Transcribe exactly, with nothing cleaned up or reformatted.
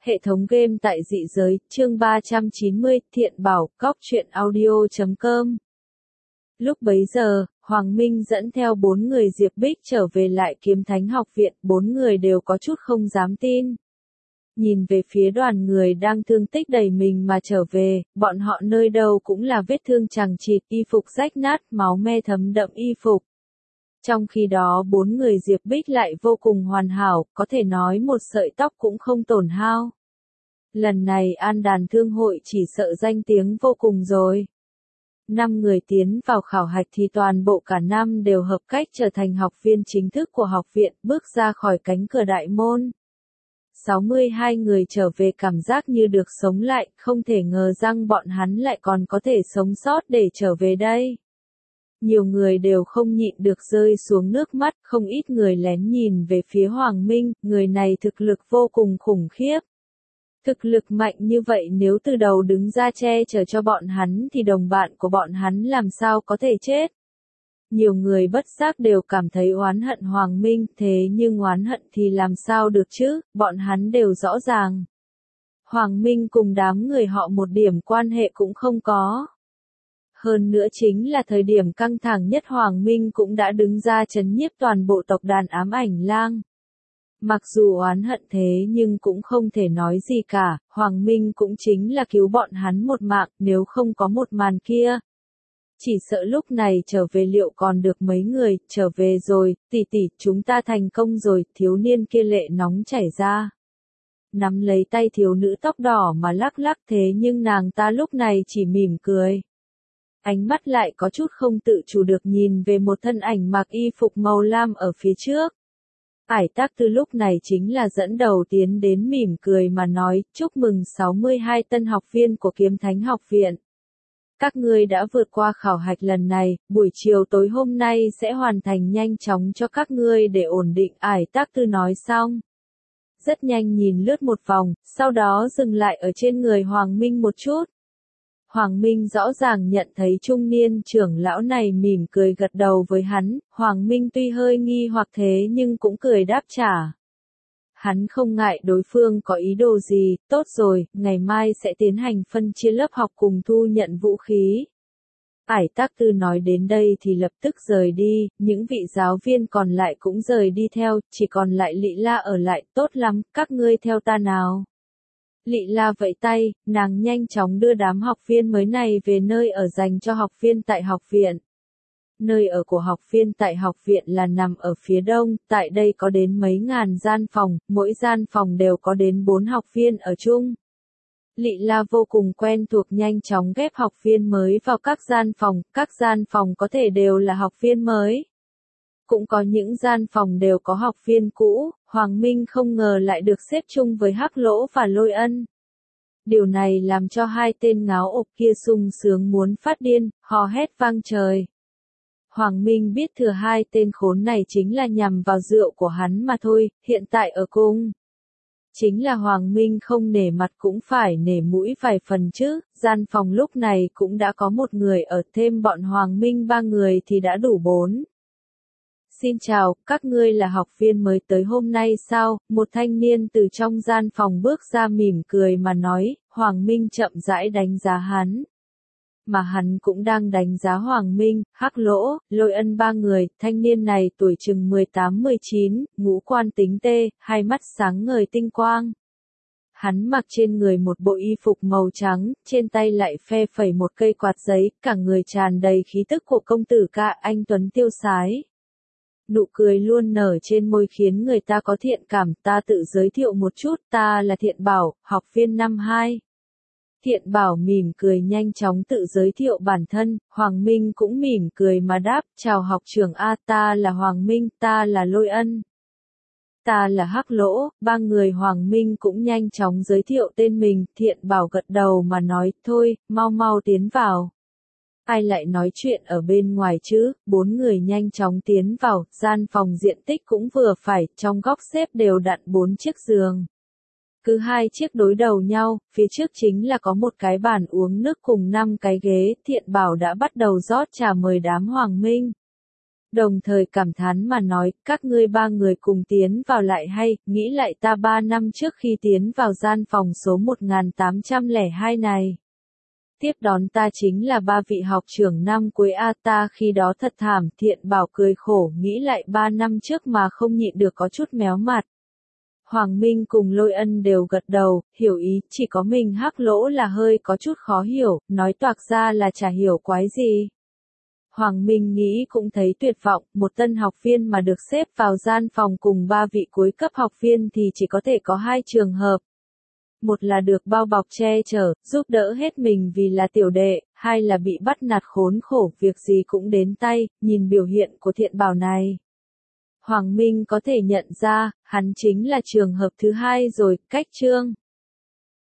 Hệ thống game tại dị giới, chương ba trăm chín mươi, Thiện Bảo, Cóc truyện audio chấm com. Lúc bấy giờ, Hoàng Minh dẫn theo bốn người Diệp Bích trở về lại Kiếm Thánh học viện, bốn người đều có chút không dám tin. Nhìn về phía đoàn người đang thương tích đầy mình mà trở về, bọn họ nơi đâu cũng là vết thương chằng chịt, y phục rách nát, máu me thấm đậm y phục. Trong khi đó bốn người Diệp Bích lại vô cùng hoàn hảo, có thể nói một sợi tóc cũng không tổn hao. Lần này An Đàn Thương hội chỉ sợ danh tiếng vô cùng rồi. Năm người tiến vào khảo hạch thì toàn bộ cả năm đều hợp cách trở thành học viên chính thức của học viện, bước ra khỏi cánh cửa đại môn. sáu mươi hai người trở về cảm giác như được sống lại, không thể ngờ rằng bọn hắn lại còn có thể sống sót để trở về đây. Nhiều người đều không nhịn được rơi xuống nước mắt, không ít người lén nhìn về phía Hoàng Minh, người này thực lực vô cùng khủng khiếp. Thực lực mạnh như vậy nếu từ đầu đứng ra che chở cho bọn hắn thì đồng bạn của bọn hắn làm sao có thể chết. Nhiều người bất giác đều cảm thấy oán hận Hoàng Minh, thế nhưng oán hận thì làm sao được chứ, bọn hắn đều rõ ràng. Hoàng Minh cùng đám người họ một điểm quan hệ cũng không có. Hơn nữa chính là thời điểm căng thẳng nhất Hoàng Minh cũng đã đứng ra trấn nhiếp toàn bộ tộc đàn ám ảnh lang. Mặc dù oán hận thế nhưng cũng không thể nói gì cả, Hoàng Minh cũng chính là cứu bọn hắn một mạng, nếu không có một màn kia. Chỉ sợ lúc này trở về liệu còn được mấy người, trở về rồi, tỷ tỷ, chúng ta thành công rồi, thiếu niên kia lệ nóng chảy ra. Nắm lấy tay thiếu nữ tóc đỏ mà lắc lắc thế nhưng nàng ta lúc này chỉ mỉm cười. Ánh mắt lại có chút không tự chủ được nhìn về một thân ảnh mặc y phục màu lam ở phía trước. Ải Tác Tư lúc này chính là dẫn đầu tiến đến mỉm cười mà nói, chúc mừng sáu mươi hai tân học viên của Kiếm Thánh học viện. Các ngươi đã vượt qua khảo hạch lần này, buổi chiều tối hôm nay sẽ hoàn thành nhanh chóng cho các ngươi để ổn định. Ải Tác Tư nói xong. Rất nhanh nhìn lướt một vòng, sau đó dừng lại ở trên người Hoàng Minh một chút. Hoàng Minh rõ ràng nhận thấy trung niên trưởng lão này mỉm cười gật đầu với hắn, Hoàng Minh tuy hơi nghi hoặc thế nhưng cũng cười đáp trả. Hắn không ngại đối phương có ý đồ gì, tốt rồi, ngày mai sẽ tiến hành phân chia lớp học cùng thu nhận vũ khí. Ải Tác Tư nói đến đây thì lập tức rời đi, những vị giáo viên còn lại cũng rời đi theo, chỉ còn lại Lị La ở lại, tốt lắm, các ngươi theo ta nào. Lị La vẫy tay, nàng nhanh chóng đưa đám học viên mới này về nơi ở dành cho học viên tại học viện. Nơi ở của học viên tại học viện là nằm ở phía đông, tại đây có đến mấy ngàn gian phòng, mỗi gian phòng đều có đến bốn học viên ở chung. Lị La vô cùng quen thuộc nhanh chóng ghép học viên mới vào các gian phòng, các gian phòng có thể đều là học viên mới. Cũng có những gian phòng đều có học viên cũ, Hoàng Minh không ngờ lại được xếp chung với Hắc Lỗ và Lôi Ân. Điều này làm cho hai tên ngáo ộp kia sung sướng muốn phát điên, hò hét vang trời. Hoàng Minh biết thừa hai tên khốn này chính là nhằm vào rượu của hắn mà thôi, hiện tại ở cung. Chính là Hoàng Minh không nể mặt cũng phải nể mũi vài phần chứ, gian phòng lúc này cũng đã có một người ở, thêm bọn Hoàng Minh ba người thì đã đủ bốn. Xin chào, các ngươi là học viên mới tới hôm nay sao? Một thanh niên từ trong gian phòng bước ra mỉm cười mà nói, Hoàng Minh chậm rãi đánh giá hắn. Mà hắn cũng đang đánh giá Hoàng Minh, Hắc Lỗ, Lôi Ân ba người, thanh niên này tuổi chừng mười tám mười chín, ngũ quan tính tê, hai mắt sáng ngời tinh quang. Hắn mặc trên người một bộ y phục màu trắng, trên tay lại phe phẩy một cây quạt giấy, cả người tràn đầy khí tức của công tử ca anh tuấn tiêu sái. Nụ cười luôn nở trên môi khiến người ta có thiện cảm, ta tự giới thiệu một chút, ta là Thiện Bảo, học viên năm hai. Thiện Bảo mỉm cười nhanh chóng tự giới thiệu bản thân, Hoàng Minh cũng mỉm cười mà đáp, chào học trưởng A, ta là Hoàng Minh, ta là Lôi Ân. Ta là Hắc Lỗ, ba người Hoàng Minh cũng nhanh chóng giới thiệu tên mình, Thiện Bảo gật đầu mà nói, thôi, mau mau tiến vào. Ai lại nói chuyện ở bên ngoài chứ, bốn người nhanh chóng tiến vào, gian phòng diện tích cũng vừa phải, trong góc xếp đều đặn bốn chiếc giường. Cứ hai chiếc đối đầu nhau, phía trước chính là có một cái bàn uống nước cùng năm cái ghế, Thiện Bảo đã bắt đầu rót trà mời đám Hoàng Minh. Đồng thời cảm thán mà nói, các ngươi ba người cùng tiến vào lại hay, nghĩ lại ta ba năm trước khi tiến vào gian phòng số một nghìn tám trăm lẻ hai này. Tiếp đón ta chính là ba vị học trưởng năm cuối A ta khi đó thật thảm, Thiện Bảo cười khổ, nghĩ lại ba năm trước mà không nhịn được có chút méo mặt. Hoàng Minh cùng Lôi Ân đều gật đầu, hiểu ý, chỉ có mình Hắc Lỗ là hơi có chút khó hiểu, nói toạc ra là chả hiểu quái gì. Hoàng Minh nghĩ cũng thấy tuyệt vọng, một tân học viên mà được xếp vào gian phòng cùng ba vị cuối cấp học viên thì chỉ có thể có hai trường hợp. Một là được bao bọc che chở, giúp đỡ hết mình vì là tiểu đệ, hai là bị bắt nạt khốn khổ, việc gì cũng đến tay, nhìn biểu hiện của Thiện Bảo này. Hoàng Minh có thể nhận ra, hắn chính là trường hợp thứ hai rồi, cách chương.